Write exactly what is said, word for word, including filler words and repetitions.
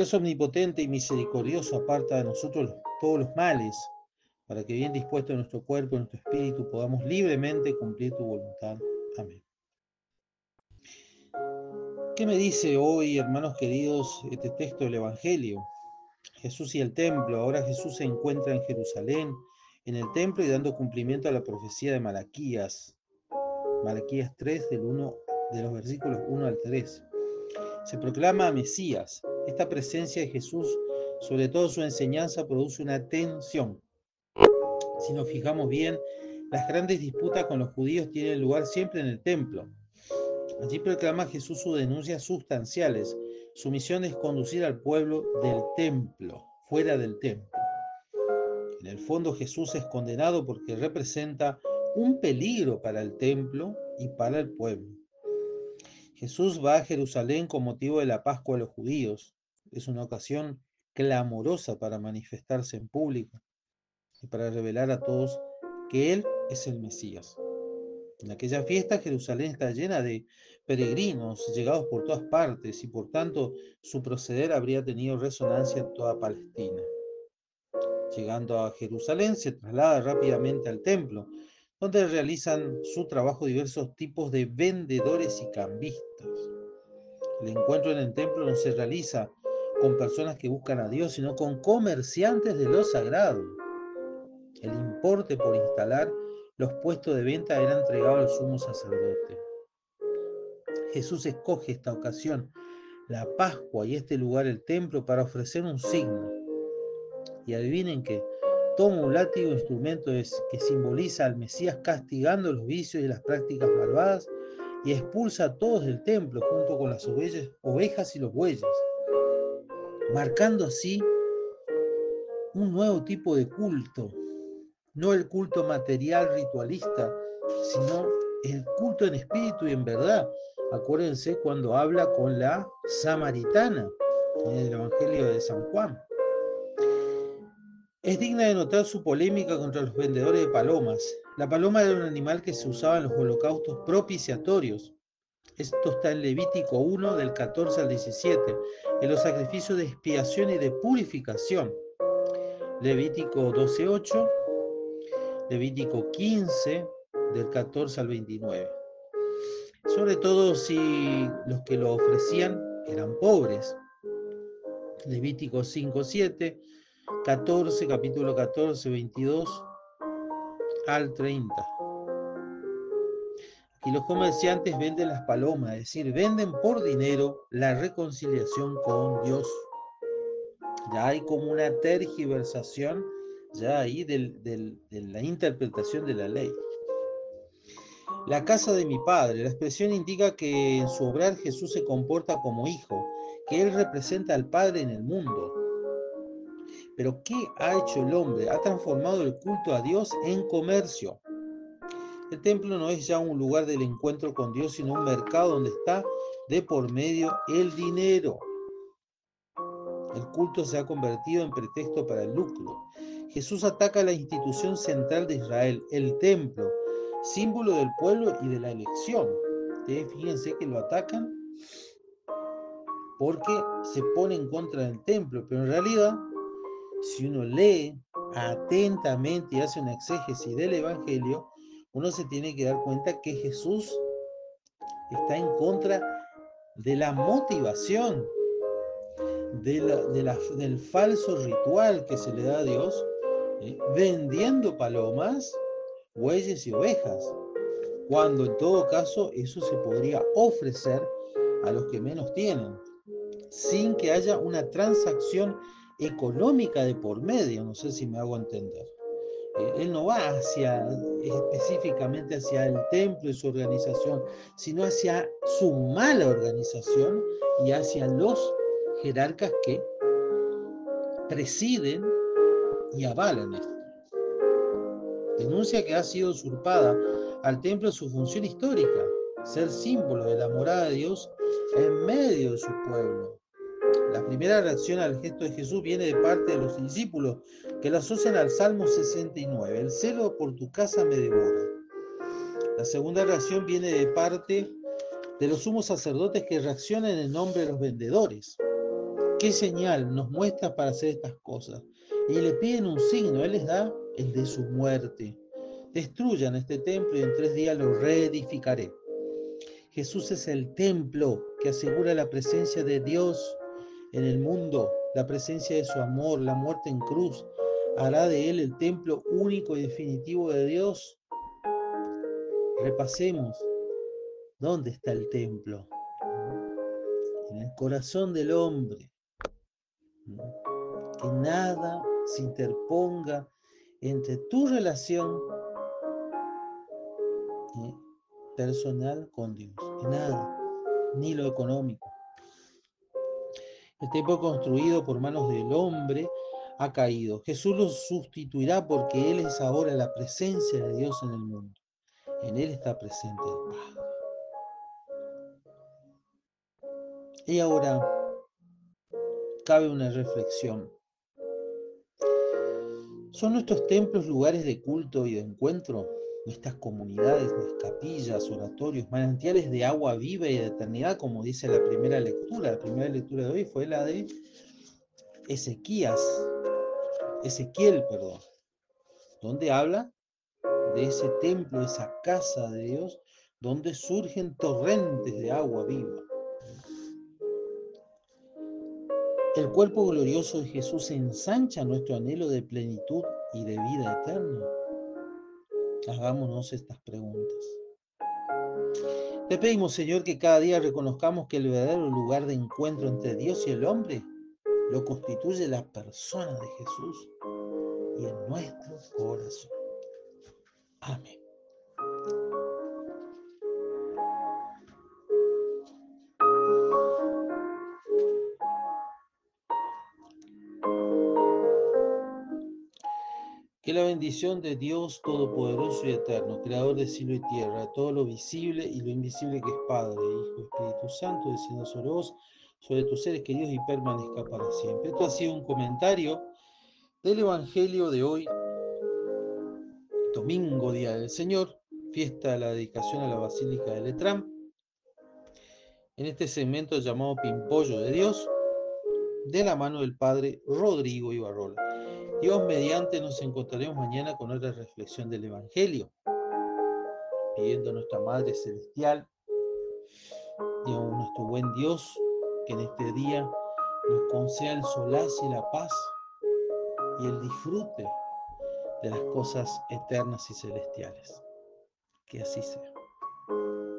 Dios omnipotente y misericordioso, aparta de nosotros los- todos los males, para que bien dispuesto nuestro cuerpo y nuestro espíritu podamos libremente cumplir tu voluntad. Amén. ¿Qué me dice hoy, hermanos queridos, este texto del Evangelio? Jesús y el templo. Ahora Jesús se encuentra en Jerusalén, en el templo, y dando cumplimiento a la profecía de Malaquías. Malaquías tres, del uno, de los versículos uno al tres. Se proclama a Mesías. Esta presencia de Jesús, sobre todo su enseñanza, produce una tensión. Si nos fijamos bien, las grandes disputas con los judíos tienen lugar siempre en el templo. Allí proclama Jesús sus denuncias sustanciales. Su misión es conducir al pueblo del templo, fuera del templo. En el fondo, Jesús es condenado porque representa un peligro para el templo y para el pueblo. Jesús va a Jerusalén con motivo de la Pascua de los judíos. Es una ocasión clamorosa para manifestarse en público y para revelar a todos que Él es el Mesías. En aquella fiesta Jerusalén está llena de peregrinos llegados por todas partes y por tanto su proceder habría tenido resonancia en toda Palestina. Llegando a Jerusalén se traslada rápidamente al templo, donde realizan su trabajo diversos tipos de vendedores y cambistas. El encuentro en el templo no se realiza con personas que buscan a Dios, sino con comerciantes de lo sagrado. El importe por instalar los puestos de venta era entregado al sumo sacerdote. Jesús escoge esta ocasión, la Pascua y este lugar, el templo, para ofrecer un signo. Y adivinen que toma un látigo, instrumento que simboliza al Mesías, castigando los vicios y las prácticas malvadas, y expulsa a todos del templo junto con las ovejas, ovejas y los bueyes, marcando así un nuevo tipo de culto, no el culto material ritualista, sino el culto en espíritu y en verdad. Acuérdense cuando habla con la samaritana en el Evangelio de San Juan. Es digna de notar su polémica contra los vendedores de palomas. La paloma era un animal que se usaba en los holocaustos propiciatorios. Esto está en Levítico uno, del catorce al diecisiete, en los sacrificios de expiación y de purificación. Levítico doce, ocho, Levítico quince, del catorce al veintinueve. Sobre todo si los que lo ofrecían eran pobres. Levítico cinco, siete, catorce, capítulo catorce, veintidós al treinta. Y los comerciantes venden las palomas, es decir, venden por dinero la reconciliación con Dios. Ya hay como una tergiversación ya ahí del, del, de la interpretación de la ley. La casa de mi padre. La expresión indica que en su obrar Jesús se comporta como hijo, que Él representa al Padre en el mundo. Pero ¿qué ha hecho el hombre? Ha transformado el culto a Dios en comercio. El templo no es ya un lugar del encuentro con Dios, sino un mercado donde está de por medio el dinero. El culto se ha convertido en pretexto para el lucro. Jesús ataca la institución central de Israel, el templo, símbolo del pueblo y de la elección. Ustedes fíjense que lo atacan porque se pone en contra del templo, pero en realidad, si uno lee atentamente y hace una exégesis del Evangelio, uno se tiene que dar cuenta que Jesús está en contra de la motivación, de la, de la, del falso ritual que se le da a Dios, ¿eh? vendiendo palomas, bueyes y ovejas, cuando en todo caso eso se podría ofrecer a los que menos tienen, sin que haya una transacción económica de por medio. No sé si me hago entender. Eh, él no va hacia específicamente hacia el templo y su organización, sino hacia su mala organización y hacia los jerarcas que presiden y avalan esto. Denuncia que ha sido usurpada al templo su función histórica, ser símbolo de la morada de Dios en medio de su pueblo. La primera reacción al gesto de Jesús viene de parte de los discípulos, que lo asocian al Salmo sesenta y nueve, el celo por tu casa me devora. La segunda reacción viene de parte de los sumos sacerdotes, que reaccionan en nombre de los vendedores. ¿Qué señal nos muestras para hacer estas cosas? Y le piden un signo, Él les da el de su muerte. Destruyan este templo y en tres días lo reedificaré. Jesús es el templo que asegura la presencia de Dios en el mundo, la presencia de su amor, la muerte en cruz. Hará de Él el templo único y definitivo de Dios. Repasemos, ¿dónde está el templo? En el corazón del hombre. Que nada se interponga entre tu relación ¿eh? personal con Dios. Nada, ni lo económico. El templo construido por manos del hombre ha caído. Jesús lo sustituirá porque Él es ahora la presencia de Dios en el mundo. En Él está presente el Padre. Y ahora cabe una reflexión. ¿Son nuestros templos lugares de culto y de encuentro? Nuestras comunidades, nuestras capillas, oratorios, manantiales de agua viva y de eternidad, como dice la primera lectura. La primera lectura de hoy fue la de Ezequías, Ezequiel, perdón, donde habla de ese templo, esa casa de Dios, donde surgen torrentes de agua viva. El cuerpo glorioso de Jesús ensancha nuestro anhelo de plenitud y de vida eterna. Hagámonos estas preguntas. Te pedimos, Señor, que cada día reconozcamos que el verdadero lugar de encuentro entre Dios y el hombre lo constituye la persona de Jesús y en nuestro corazón. Amén. Que la bendición de Dios Todopoderoso y Eterno, Creador de cielo y tierra, de todo lo visible y lo invisible que es Padre, Hijo y Espíritu Santo, descienda sobre vos, sobre tus seres queridos y permanezca para siempre. Esto ha sido un comentario del Evangelio de hoy, domingo, Día del Señor, fiesta de la dedicación a la Basílica de Letrán, en este segmento llamado Pimpollo de Dios, de la mano del Padre Rodrigo Ibarrola. Dios mediante nos encontraremos mañana con otra reflexión del Evangelio, pidiendo a nuestra Madre Celestial y a nuestro buen Dios que en este día nos conceda el solaz y la paz y el disfrute de las cosas eternas y celestiales. Que así sea.